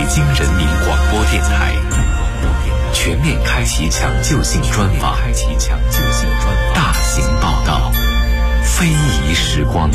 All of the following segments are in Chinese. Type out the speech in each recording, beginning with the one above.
京人民广播电台全面开启抢救性专访，大型报道，非遗时光。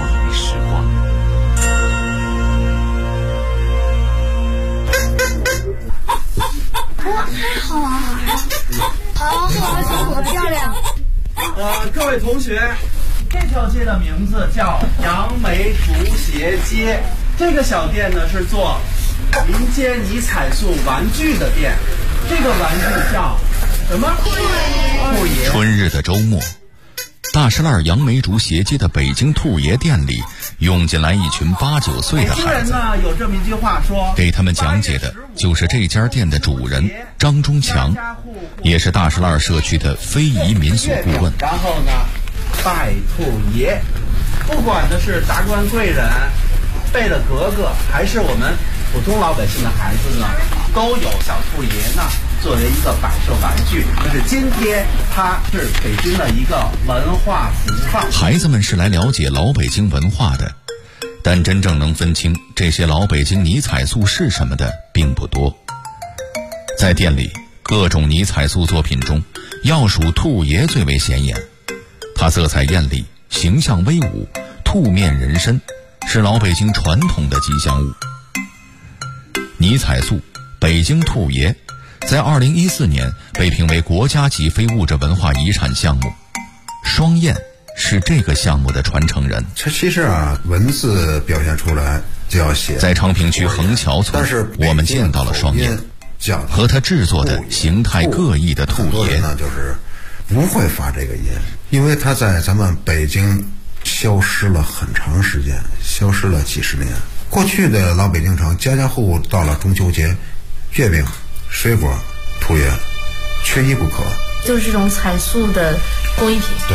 哇，太好了，好漂亮！ 各位同学，这条街的名字叫杨梅竹斜街。这个小店呢是做民间泥彩塑玩具的店，这个玩具叫什么？兔爷。 春日的周末，大石栏杨梅竹斜街的北京兔爷店里涌进来一群8、9岁的孩子。 呢有这么一句话说， 给他们讲解的就是这家店的主人张忠强，也是大石栏社区的非遗民俗顾问。 然后呢，拜兔爷，不管的是达官贵人、贝勒格格，还是我们普通老百姓的孩子呢，都有小兔爷呢作为一个摆设玩具。就是今天它是北京的一个文化符号。 孩子们是来了解老北京文化的，但真正能分清这些老北京泥彩塑是什么的并不多。在店里，各种泥彩塑作品中，要数兔爷最为显眼。它色彩艳丽，形象威武，兔面人身，是老北京传统的吉祥物。泥彩塑北京兔爷在2014年被评为国家级非物质文化遗产项目，双燕是这个项目的传承人。 这其实文字表现出来就要写。 在昌平区横桥村，我们见到了双燕和他制作的形态各异的兔爷。 呢就是不会发这个音，因为他在咱们北京消失了很长时间，消失了几十年。过去的老北京城，家家户户到了中秋节，月饼、水果、兔爷，缺一不可。 就是这种彩塑的工艺品。 对。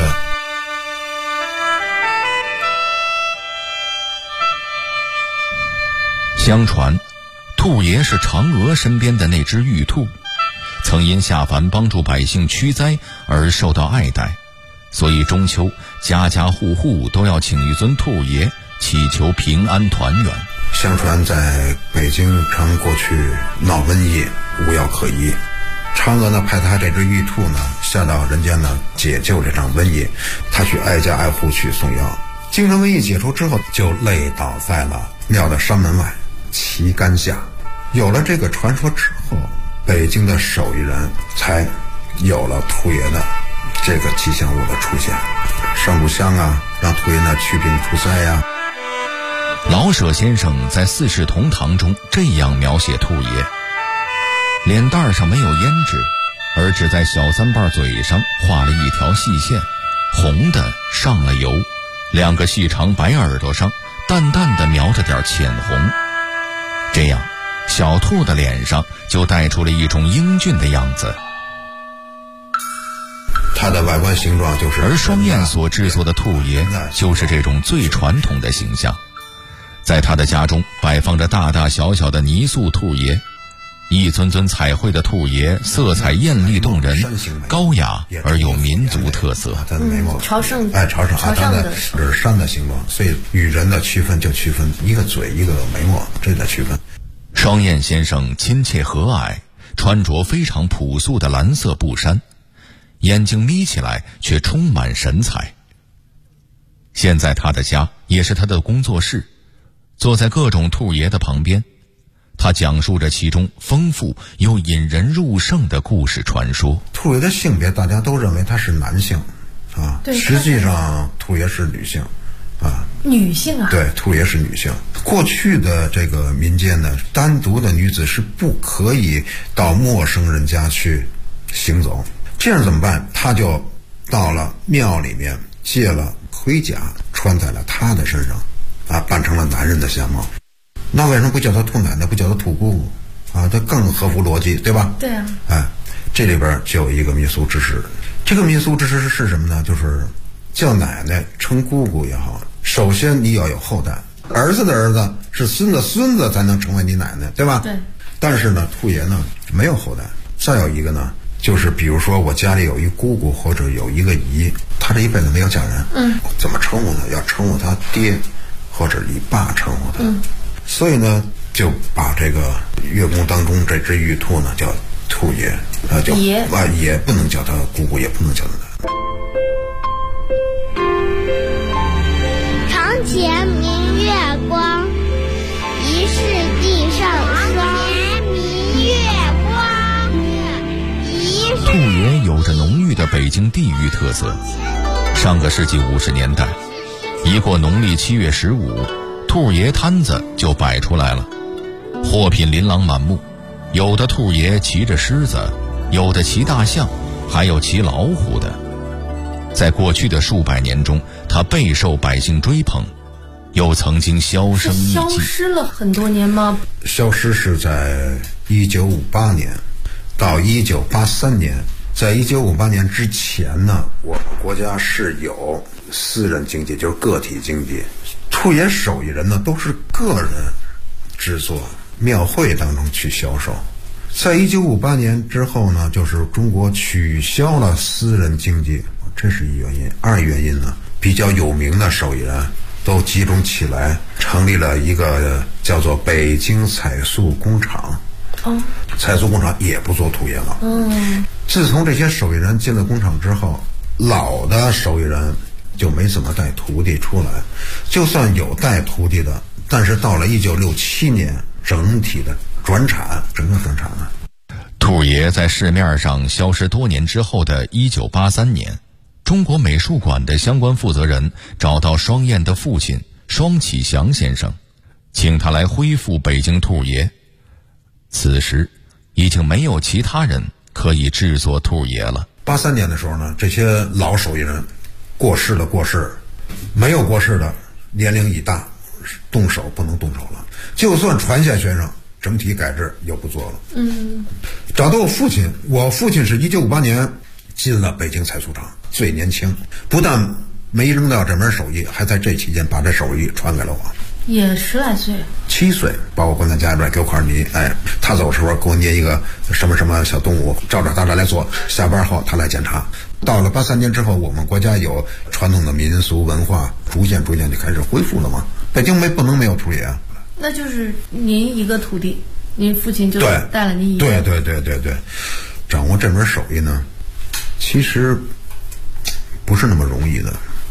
相传，兔爷是嫦娥身边的那只玉兔，曾因下凡帮助百姓驱灾而受到爱戴，所以中秋家家户户都要请一尊兔爷，祈求平安团圆。 相传在北京城过去闹瘟疫，无药可医，嫦娥呢派他这只玉兔呢下到人间呢解救这场瘟疫，他去挨家挨户去送药。京城瘟疫解除之后，就累倒在了庙的山门外旗杆下。有了这个传说之后，北京的手艺人才有了兔爷的这个吉祥物的出现，上炷香让兔爷呢驱病除灾老舍先生在《四世同堂》中这样描写兔爷：脸蛋上没有胭脂，而只在小三瓣嘴上画了一条细线，红的上了油，2个细长白耳朵上淡淡的描着点浅红，这样小兔的脸上就带出了一种英俊的样子。 它的外观形状就是， 而双燕所制作的兔爷就是这种最传统的形象。在他的家中摆放着大大小小的泥塑兔爷，一尊尊彩绘的兔爷色彩艳丽动人，高雅而有民族特色。 它的眉毛朝上它的是山的形状，所以与人的区分就区分一个嘴一个眉毛，这的区分。 双燕先生亲切和蔼，穿着非常朴素的蓝色布衫，眼睛眯起来却充满神采。现在他的家也是他的工作室，坐在各种兔爷的旁边，他讲述着其中丰富又引人入胜的故事传说。 兔爷的性别大家都认为他是男性实际上兔爷是女性女性对，兔爷是女性。过去的这个民间呢，单独的女子是不可以到陌生人家去行走，这样怎么办？他就到了庙里面借了盔甲穿在了他的身上扮成了男人的相貌。那为什么不叫他兔奶奶，不叫他兔姑姑它更合乎逻辑，对吧？ 对这里边就有一个民俗知识。这个民俗知识是什么呢？就是叫奶奶称姑姑也好，首先你要有后代，儿子的儿子是孙子，孙子才能成为你奶奶，对吧？ 对。 但是呢，兔爷呢没有后代。再有一个呢，就是比如说我家里有一姑姑或者有一个姨，她这一辈子没有嫁人，怎么称呼她？要称呼她爹或者你爸称呼她。所以呢， 就把这个月宫当中这只玉兔呢叫兔爷，叫爷也不能叫他姑姑，也不能叫他。 床前明月光，疑是地上霜。明月光，疑是。 兔爷有着浓郁的北京地域特色。上个世纪50年代，一过农历7月15，兔爷摊子就摆出来了，货品琳琅满目，有的兔爷骑着狮子，有的骑大象，还有骑老虎的。在过去的数百年中，他备受百姓追捧，又曾经销声匿迹。 消失了很多年吗？ 消失是在1958年到1983年。在1958年之前呢，我们国家是有私人经济，就是个体经济。兔爷手艺人呢都是个人制作，庙会当中去销售。在1958年之后呢，就是中国取消了私人经济，这是一原因。二原因呢，比较有名的手艺人都集中起来，成立了一个叫做北京彩塑工厂。彩塑工厂也不做兔爷了。自从这些手艺人进了工厂之后，老的手艺人就没怎么带徒弟出来，就算有带徒弟的，但是到了1967年，整体的转产，整个转产了。 兔爷在市面上消失多年之后的1983年，中国美术馆的相关负责人找到双燕的父亲双启祥先生，请他来恢复北京兔爷。此时已经没有其他人可以制作兔爷了。 83年的时候呢，这些老手艺人过世，没有过世的年龄已大，动手不能动手了，就算传下学生，整体改制又不做了。找到我父亲是1958年进了北京彩塑厂，最年轻，不但没扔掉这门手艺，还在这期间把这手艺传给了我。 也10来岁 ，7岁，把我关在家里边，给我块泥，他走的时候给我捏一个什么什么小动物，照着他来做。下班后他来检查。到了83年之后，我们国家有传统的民俗文化，逐渐就开始恢复了嘛。北京不能没有兔爷啊。 那就是您一个徒弟，您父亲就带了您一个。 对，掌握这门手艺呢，其实不是那么容易的。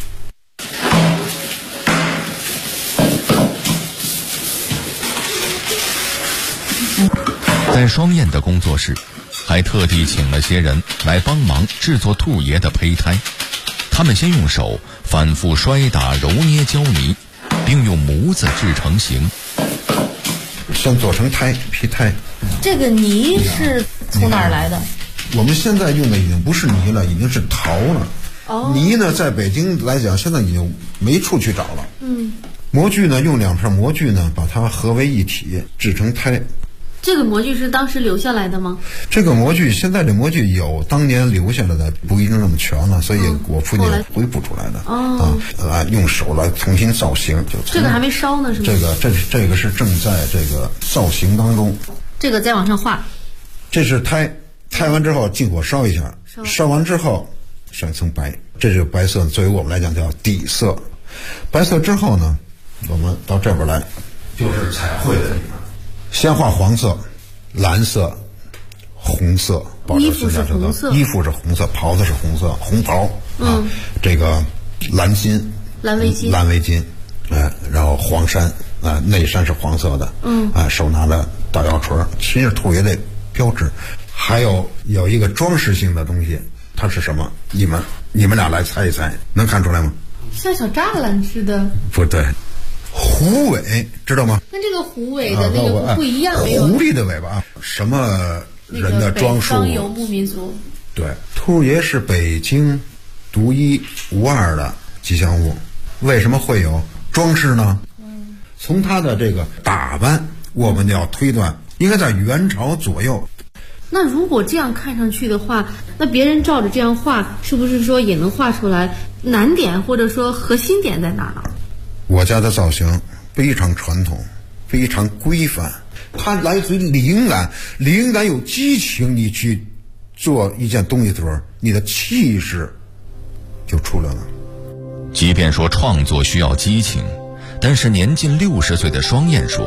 在双燕的工作室，还特地请了些人来帮忙制作兔爷的胚胎。他们先用手反复摔打揉捏胶泥，并用模子制成形， 先做成胚胎。 这个泥是从哪儿来的？ 我们现在用的已经不是泥了，已经是陶了。泥呢，在北京来讲，现在已经没处去找了。模具呢，用2片模具呢，把它合为一体，制成胎。 这个模具是当时留下来的吗？ 这个模具，现在这模具有当年留下来的，不一定那么全了，所以我父亲恢复出来的。用手来重新造型，就这个还没烧呢，是吗？ 这个是正在这个造型当中。 这个再往上画。 这是胎完之后进火烧一下，烧完之后上一层白，这是白色，作为我们来讲叫底色。白色之后呢，我们到这边来，就是彩绘的地方。先画黄色、蓝色、红色， 衣服是红色， 袍子是红色，红袍这个蓝围巾，然后黄衫内衫是黄色的，手拿着大摇锤，实际上兔爷的标志。还有一个装饰性的东西，它是什么？你们俩来猜一猜，能看出来吗？ 像小栅栏似的。 不对。狐尾知道吗？ 跟这个狐尾的那个不一样。 狐狸的尾巴，什么人的装束？ 北方游牧民族。 对，兔爷是北京独一无二的吉祥物。为什么会有装饰呢？从他的这个打扮，我们要推断应该在元朝左右。 那如果这样看上去的话，那别人照着这样画，是不是说也能画出来难点或者说核心点在哪儿呢？ 我家的造型非常传统，非常规范，它来自于灵感有激情，你去做一件东西的时候，你的气势就出来了。 即便说创作需要激情，但是年近60岁的双燕说，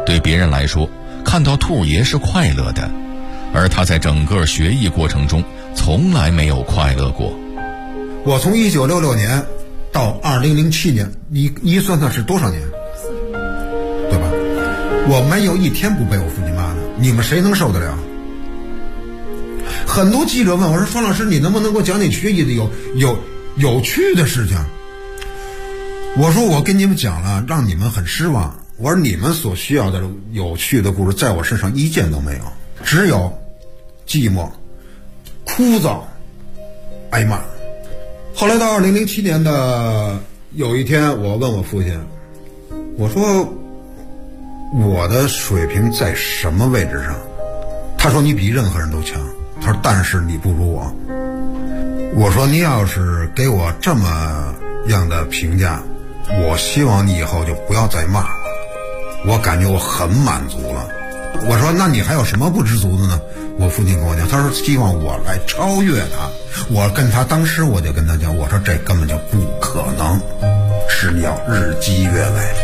对别人来说，看到兔爷是快乐的，而他在整个学艺过程中从来没有快乐过。 我从1966年到2007年，你算算是多少年？40年，对吧？我没有一天不被我父亲骂的，你们谁能受得了？很多记者问我说：“双老师，你能不能给我讲你学艺的有趣的事情？”我说：“我跟你们讲了，让你们很失望。我说你们所需要的有趣的故事，在我身上一件都没有，只有寂寞、枯燥、挨骂。”后来到2007年的有一天，我问我父亲，我说我的水平在什么位置上？他说你比任何人都强。他说但是你不如我。我说你要是给我这么样的评价，我希望你以后就不要再骂我，我感觉我很满足了。我说那你还有什么不知足的呢？我父亲跟我讲，他说希望我来超越他。我跟他当时我就跟他讲，我说这根本就不可能，是你要日积月累。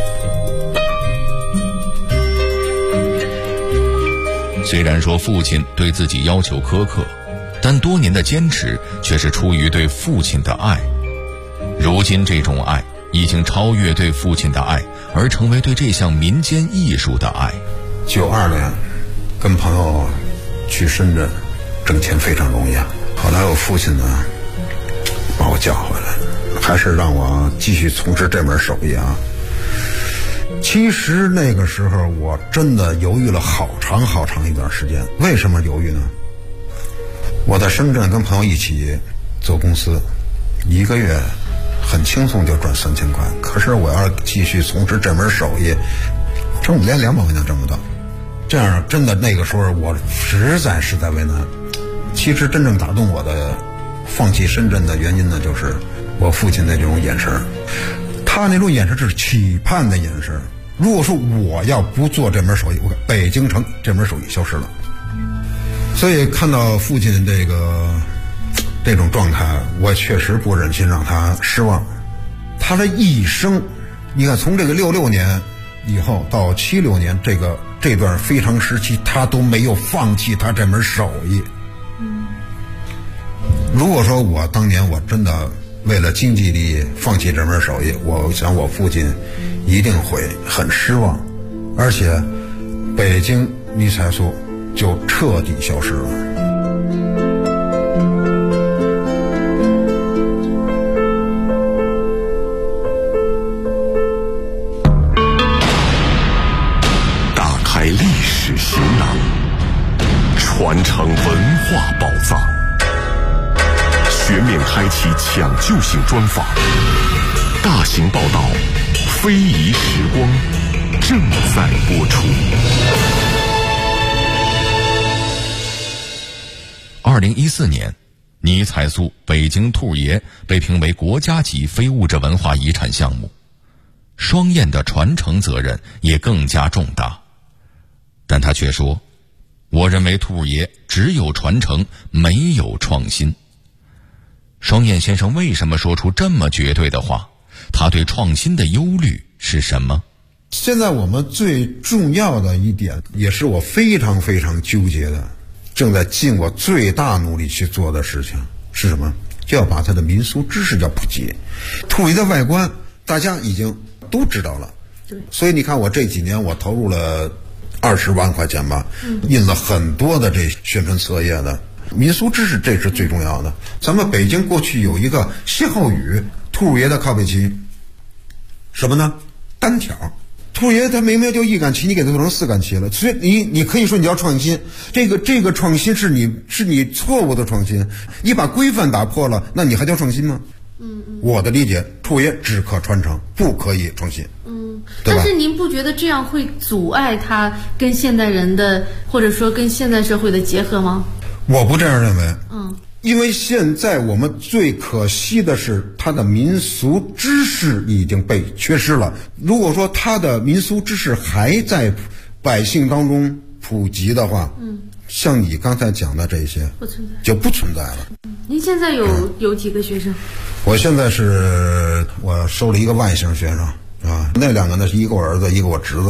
虽然说父亲对自己要求苛刻，但多年的坚持却是出于对父亲的爱。如今这种爱已经超越对父亲的爱，而成为对这项民间艺术的爱。 92年跟朋友去深圳挣钱非常容易啊，后来我父亲呢把我叫回来，还是让我继续从事这门手艺啊。其实那个时候我真的犹豫了好长一段时间。为什么犹豫呢？我在深圳跟朋友一起做公司，1个月很轻松就赚3000块，可是我要继续从事这门手艺，连200块钱挣不到。这样真的那个时候我实在为难。其实真正打动我的放弃深圳的原因呢，就是我父亲的这种眼神，他那种眼神是期盼的眼神。如果说我要不做这门手艺，北京城这门手艺消失了。所以看到父亲这种状态，我确实不忍心让他失望。他的一生，你看从这个66年以后到76年这段非常时期，他都没有放弃他这门手艺。如果说我当年我真的为了经济利益放弃这门手艺，我想我父亲一定会很失望，而且北京女彩塑就彻底消失了。 打开历史行囊，传承文化宝藏，全面开启抢救性专访，大型报道，非遗时光正在播出。 2014年，泥彩塑北京兔爷被评为国家级非物质文化遗产项目，双燕的传承责任也更加重大。但他却说，我认为兔爷只有传承，没有创新。双燕先生为什么说出这么绝对的话？他对创新的忧虑是什么？ 现在我们最重要的一点，也是我非常纠结的，正在尽我最大努力去做的事情是什么？就要把它的民俗知识要普及。兔爷的外观大家已经都知道了，所以你看我这几年我投入了20万块钱吧，印了很多的这宣传册页的民俗知识，这是最重要的。咱们北京过去有一个歇后语，兔爷的靠背旗什么呢？单挑。兔爷他明明就1杆旗，你给他做成4杆旗了，所以你可以说你要创新，这个创新是你错误的创新，你把规范打破了，那你还叫创新吗？我的理解，兔爷只可传承，不可以创新。对吧？ 但是您不觉得这样会阻碍他跟现代人的，或者说跟现代社会的结合吗？ 我不这样认为。因为现在我们最可惜的是，他的民俗知识已经被缺失了。如果说他的民俗知识还在百姓当中普及的话，像你刚才讲的这些就不存在了。 您现在有几个学生？ 我现在我收了一个外省学生啊，那2个呢是一个我儿子，一个我侄子。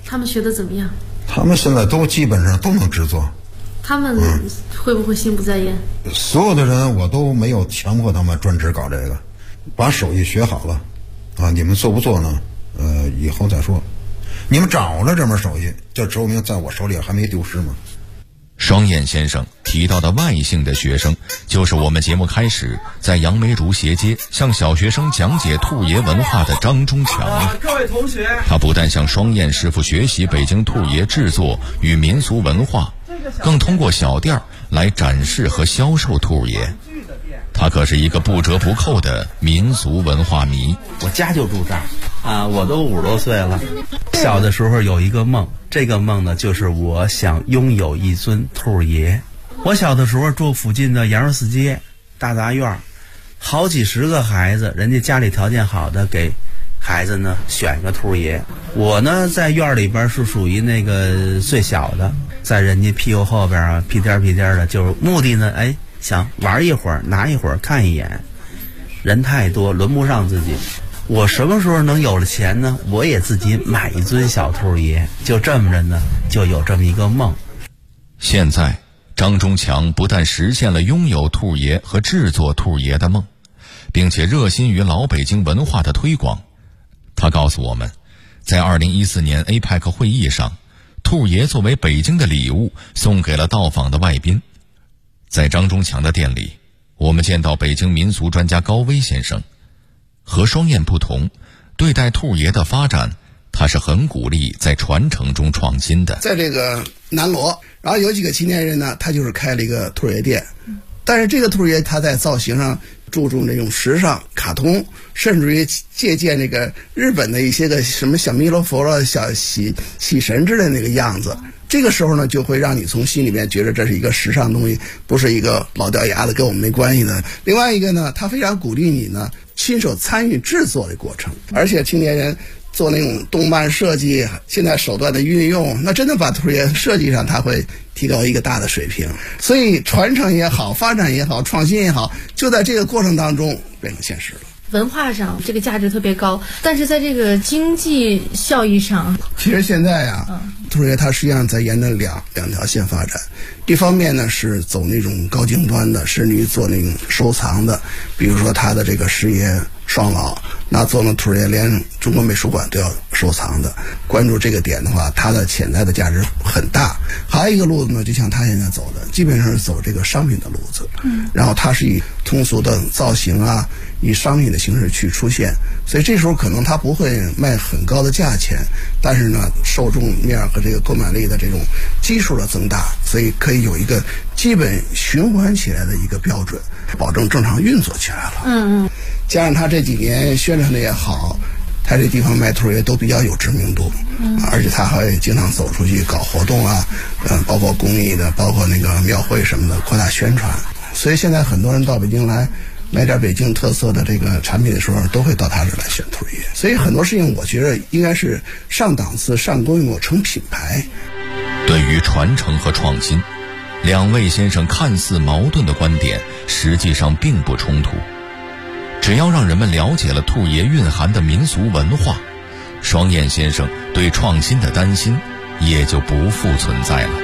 他们学的怎么样？ 他们现在都基本上都能制作。 他们会不会心不在焉？ 所有的人我都没有强迫他们专职搞这个，把手艺学好了啊，你们做不做呢？以后再说。你们掌握了这门手艺，就说明在我手里还没丢失吗？ 双燕先生提到的外姓的学生，就是我们节目开始在杨梅竹斜街向小学生讲解兔爷文化的张忠强。 各位同学， 他不但向双燕师傅学习北京兔爷制作与民俗文化，更通过小店来展示和销售兔爷。他可是一个不折不扣的民俗文化迷。 我家就住这儿啊，我都50多岁了。小的时候有一个梦，这个梦呢，就是我想拥有一尊兔爷。我小的时候住附近的杨肉寺街大杂院，好几十个孩子，人家家里条件好的给孩子呢选个兔爷。我呢在院里边是属于那个最小的，在人家屁股后边啊屁颠屁颠的，就是目的呢，想玩一会儿，拿一会儿看一眼。人太多轮不上自己，我什么时候能有了钱呢？我也自己买一尊小兔爷。就这么着呢，就有这么一个梦。 现在张忠强不但实现了拥有兔爷和制作兔爷的梦，并且热心于老北京文化的推广。他告诉我们，在2014年 APEC 会议上，兔爷作为北京的礼物送给了到访的外宾。在张忠强的店里，我们见到北京民俗专家高威先生。和双燕不同，对待兔爷的发展，他是很鼓励在传承中创新的。 在这个南锣，然后有几个青年人呢，他就是开了一个兔爷店，但是这个兔爷他在造型上注重这种时尚、卡通，甚至于借鉴这个日本的一些个什么小弥勒佛了、小喜神之类的那个样子。这个时候呢，就会让你从心里面觉得这是一个时尚东西，不是一个老掉牙的跟我们没关系的。另外一个呢，他非常鼓励你呢亲手参与制作的过程，而且青年人做那种动漫设计，现在手段的运用，那真的把兔爷设计上他会提高一个大的水平。所以传承也好，发展也好，创新也好，就在这个过程当中变成现实了。 文化上这个价值特别高，但是在这个经济效益上， 其实现在兔爷它实际上在沿着两条线发展。一方面呢是走那种高精端的，甚至于做那种收藏的，比如说他的这个师爷双老，那做了兔爷连中国美术馆都要收藏的。关注这个点的话，它的潜在的价值很大。还有一个路子呢，就像他现在走的，基本上是走这个商品的路子，然后它是以通俗的造型啊，以商品的形式去出现，所以这时候可能它不会卖很高的价钱，但是呢，受众面和这个购买力的这种基数的增大，所以可以有一个基本循环起来的一个标准，保证正常运作起来了。加上他这几年宣传的也好，他这地方卖兔爷都比较有知名度，而且他还经常走出去搞活动啊，包括公益的，包括那个庙会什么的，扩大宣传。所以现在很多人到北京来买点北京特色的这个产品的时候，都会到他这儿来选兔爷。所以很多事情我觉得应该是上档次、上规模、成品牌。 对于传承和创新，两位先生看似矛盾的观点实际上并不冲突。只要让人们了解了兔爷蕴含的民俗文化，双燕先生对创新的担心也就不复存在了。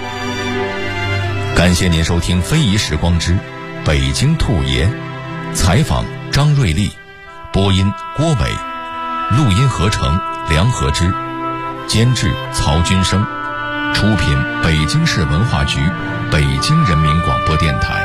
感谢您收听《非遗时光之北京兔爷》，采访张瑞丽，播音郭伟，录音合成梁和之，监制曹军生，出品北京市文化局、北京人民广播电台。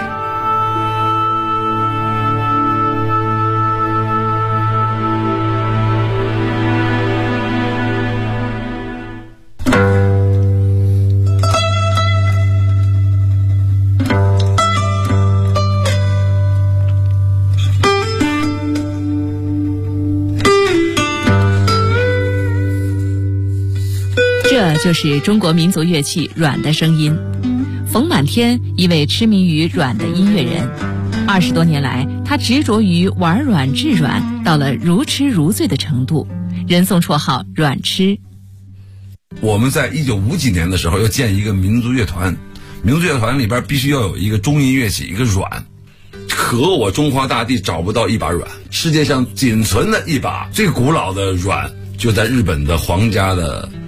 这就是中国民族乐器阮的声音。冯满天，一位痴迷于阮的音乐人，20多年来，他执着于玩阮制阮，到了如痴如醉的程度，人送绰号阮痴。 我们在1950几年的时候要建一个民族乐团，民族乐团里边必须要有一个中音乐器，一个阮。可我中华大地找不到一把阮，世界上仅存的一把最古老的阮就在日本的皇家的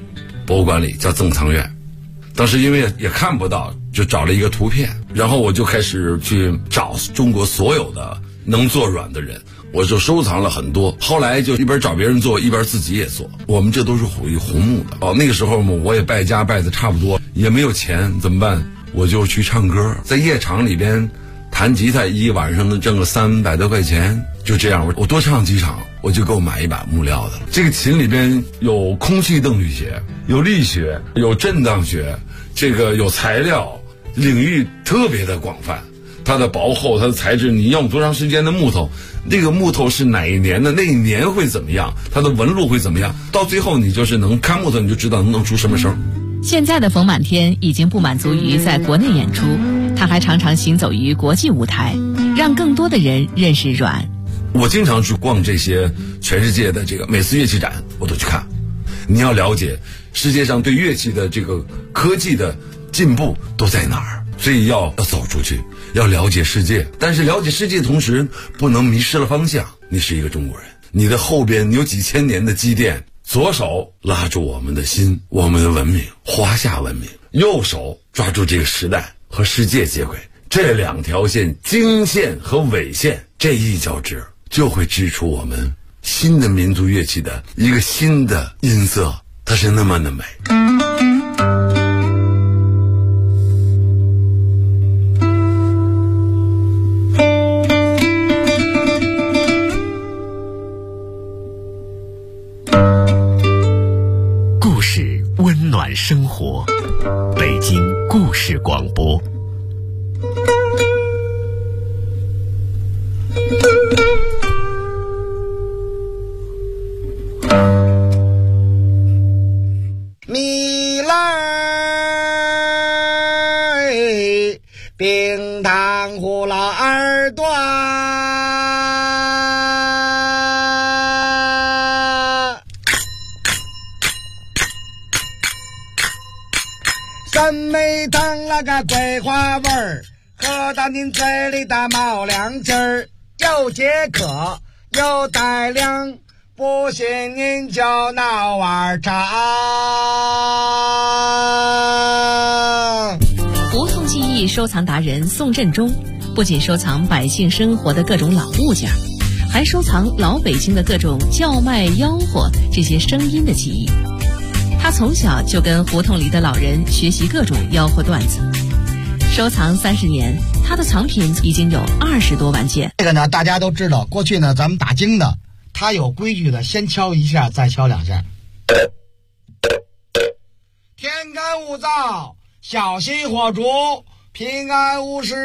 博物馆里，叫赠藏院。当时因为也看不到，就找了一个图片，然后我就开始去找中国所有的能做软的人，我就收藏了很多。后来就一边找别人做，一边自己也做。我们这都是属于红木的。那个时候嘛，我也败家败的差不多，也没有钱，怎么办？我就去唱歌，在夜场里边弹吉他，一晚上能挣个300多块钱。就这样，我多唱几场，我就够买一把木料的了。这个琴里边有空气动力学，有力学，有震荡学，这个有材料，领域特别的广泛。它的薄厚，它的材质，你用多长时间的木头，那个木头是哪一年的，那一年会怎么样，它的纹路会怎么样，到最后你就是能看木头，你就知道能出什么声。 现在的冯满天已经不满足于在国内演出，他还常常行走于国际舞台，让更多的人认识软。 我经常去逛这些全世界的这个每次乐器展，我都去看。你要了解世界上对乐器的这个科技的进步都在哪儿，所以要走出去，要了解世界。但是了解世界的同时，不能迷失了方向。你是一个中国人，你的后边有几千年的积淀，左手拉住我们的心，我们的文明，华夏文明；右手抓住这个时代和世界接轨。这两条线，经线和纬线，这一交织，就会织出我们新的民族乐器的一个新的音色，它是那么的美。 故事温暖生活，北京故事广播。 你来冰糖葫芦耳朵，酸梅汤那个桂花味儿，喝到您嘴里的冒凉劲儿，又解渴又带凉，不信您就闹碗茶。 胡同记忆收藏达人宋振中不仅收藏百姓生活的各种老物件，还收藏老北京的各种叫卖吆喝这些声音的记忆。他从小就跟胡同里的老人学习各种吆喝段子，收藏30年，他的藏品已经有20多万件。 这个呢，大家都知道，过去呢，咱们打更的，他有规矩的，先敲一下，再敲2下。天干物燥，小心火烛，平安无事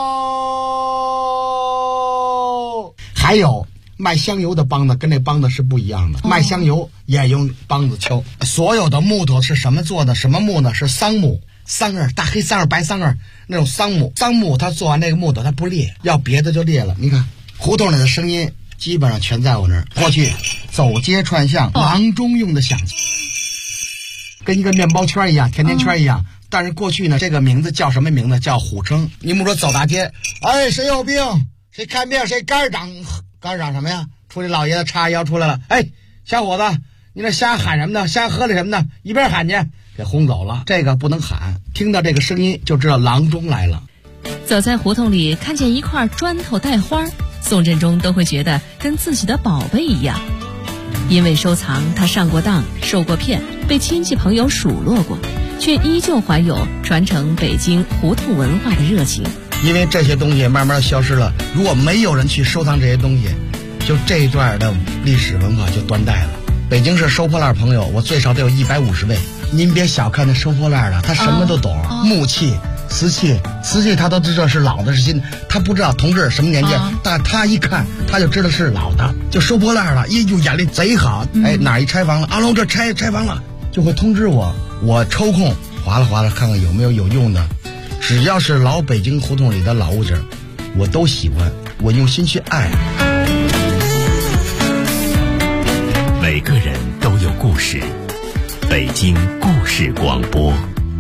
哦。还有卖香油的梆子跟那梆子是不一样的，卖香油也用梆子敲。所有的木头是什么做的？什么木呢？是桑木，桑叶，大黑桑叶、白桑叶那种桑木。桑木它做完那个木头它不裂，要别的就裂了。你看胡同里的声音基本上全在我那儿。过去走街串巷，郎中用的响器，跟一个面包圈一样，甜甜圈一样。但是过去呢，这个名字叫什么名字？叫虎称。你们说走大街，哎，谁有病？谁看病？谁肝长什么呀？出去老爷子叉腰出来了，哎，小伙子，你那瞎喊什么呢？瞎喝的什么呢？一边喊去，给轰走了。这个不能喊，听到这个声音就知道郎中来了。 走在胡同里，看见一块砖头带花，宋振中都会觉得跟自己的宝贝一样。因为收藏，他上过当，受过骗，被亲戚朋友数落过，却依旧怀有传承北京胡同文化的热情。 因为这些东西慢慢消失了，如果没有人去收藏这些东西，就这一段的历史文化就断代了。北京市收破烂朋友，我最少得有150位。您别小看那收破烂的，他什么都懂，木器、瓷器他都知道是老的是新的，他不知道同志什么年纪，但他一看他就知道是老的，就收破烂了，就眼力贼好。哎，哪一拆房了？阿龙这拆房了，就会通知我，我抽空划拉看看有没有用的。只要是老北京胡同里的老物件，我都喜欢，我用心去爱。 每个人都有故事，北京故事广播。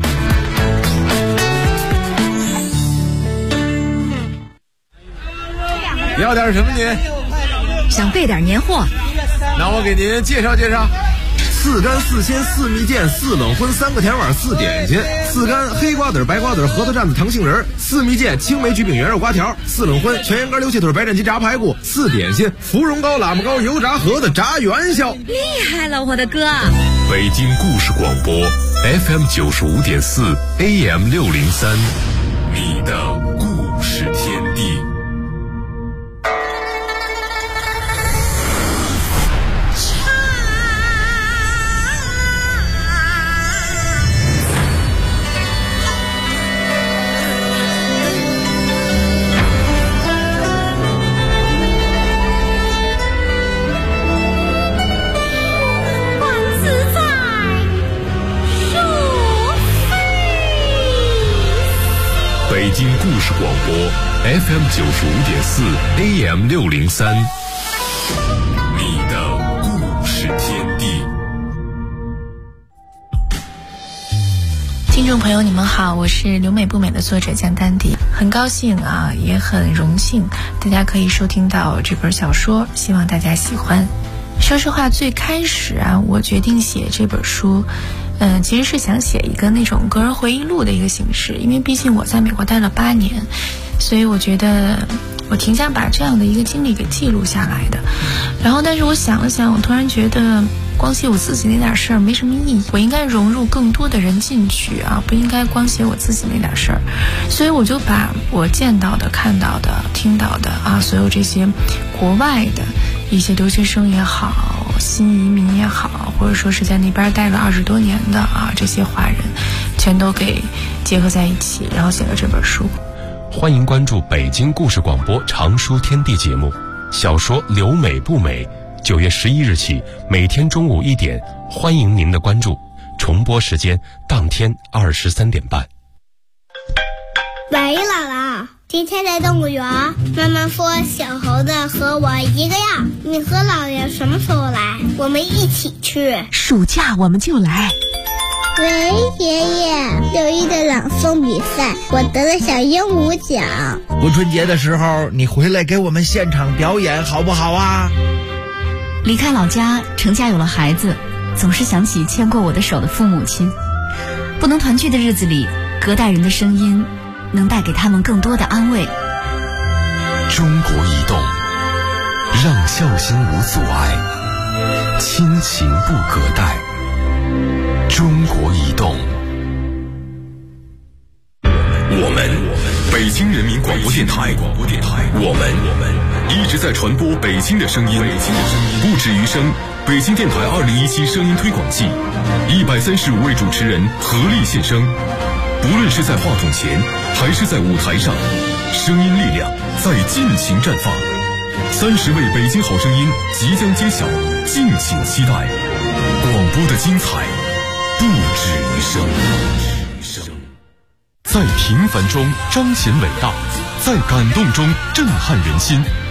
要点什么您？ 想备点年货。 那我给您介绍介绍。 4干4鲜4蜜饯4冷荤3个甜碗4点心，4干黑瓜子白瓜子核桃蘸子糖杏仁，4蜜饯青梅橘饼圆肉瓜条，4冷荤全羊肝溜气腿白斩鸡炸排骨，4点心芙蓉糕喇嘛糕油炸盒子炸元宵。 厉害了，我的哥！ 北京故事广播 FM 95.4 AM 603，你的故事天地。北京故事广播 FM 95.4 AM 603，你的故事天地。 听众朋友你们好，我是留美不美的作者江丹迪，很高兴啊，也很荣幸大家可以收听到这本小说，希望大家喜欢。说实话，最开始啊，我决定写这本书其实是想写一个那种个人回忆录的一个形式，因为毕竟我在美国待了8年，所以我觉得我挺想把这样的一个经历给记录下来的。然后但是我想了想，我突然觉得光写我自己那点事儿没什么意义，我应该融入更多的人进去啊，不应该光写我自己那点事儿。所以我就把我见到的、看到的、听到的啊，所有这些国外的一些留学生也好，新移民也好，或者说是在那边待了20多年的啊，这些华人全都给结合在一起，然后写了这本书。 欢迎关注北京故事广播长书天地节目，小说留美不美，9月11日起每天中午1点，欢迎您的关注，重播时间当天23点半。 喂，姥姥，今天在动物园，妈妈说小猴子和我一个样，你和姥爷什么时候来？我们一起去。 暑假我们就来。 喂，爷爷，6一的朗诵比赛，我得了小鹦鹉奖。 过春节的时候，你回来给我们现场表演好不好啊？ 离开老家，成家有了孩子，总是想起牵过我的手的父母亲。不能团聚的日子里，隔代人的声音能带给他们更多的安慰。 中国移动，让孝心无阻碍，亲情不隔代。中国移动。我们北京人民广播电台，我们一直在传播北京的声音，不止于声。北京电台2017声音推广季，135位主持人合力献声，不论是在话筒前还是在舞台上，声音力量在尽情绽放。30位北京好声音即将揭晓，敬请期待。广播的精彩不止于声。在平凡中彰显伟大，在感动中震撼人心。